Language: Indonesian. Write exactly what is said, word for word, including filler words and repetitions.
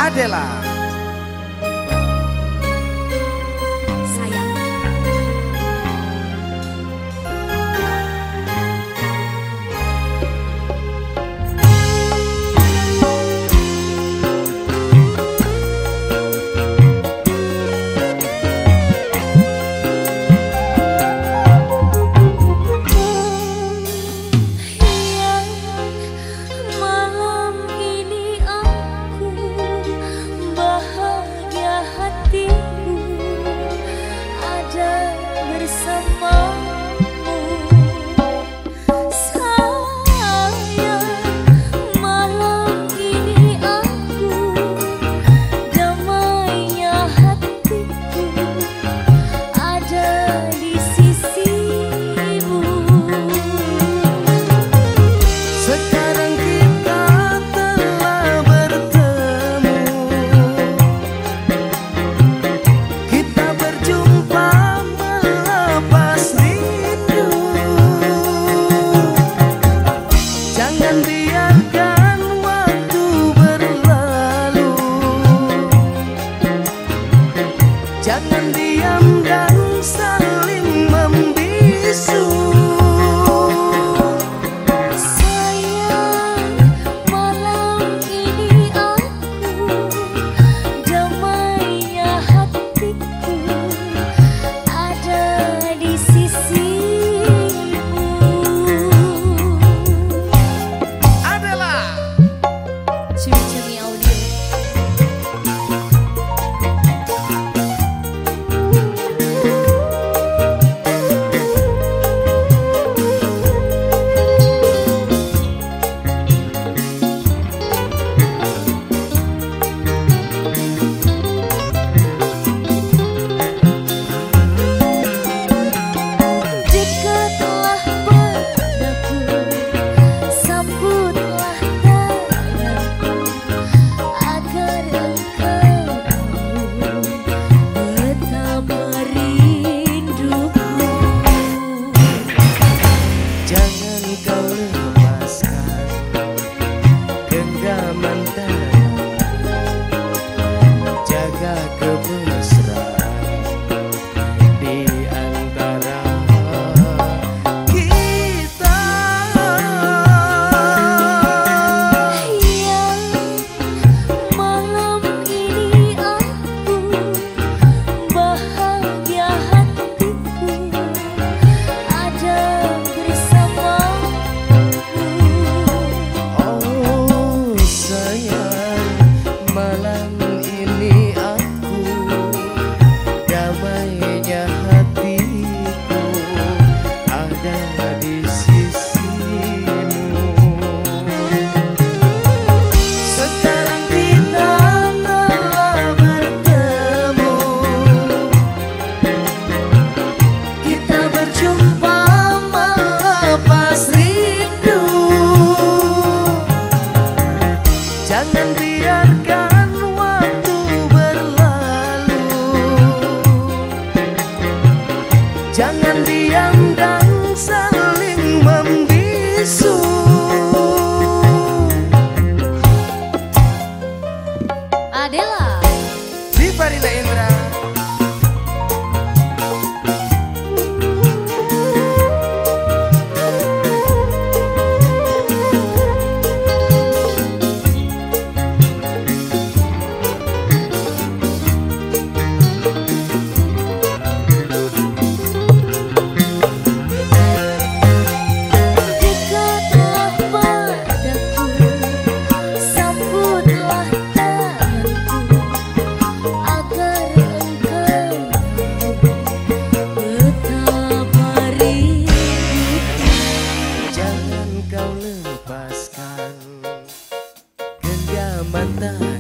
Adela. Jangan diam dan saling membisu. Sayang, malam ini aku damainya hatiku ada di sisimu. Adela. Cumi-cumi audio. Jangan kau lepaskan genggaman tangan, jaga kemesraan di antara kita. Ya, malam ini aku bahagia hatiku ada Oh sayang, malam ini aku damainya hatiku ada di sisimu. Sekarang kita telah bertemu, kita berjumpa melepas rindu. Jangan biarkan waktu berlalu, jangan diam dan saling membisu. Adela. Diva Rina Indra. Dekatlah padaku, sambutlah tanganku, agar engkau betapa rinduku. Jangan kau lepaskan genggaman tangan,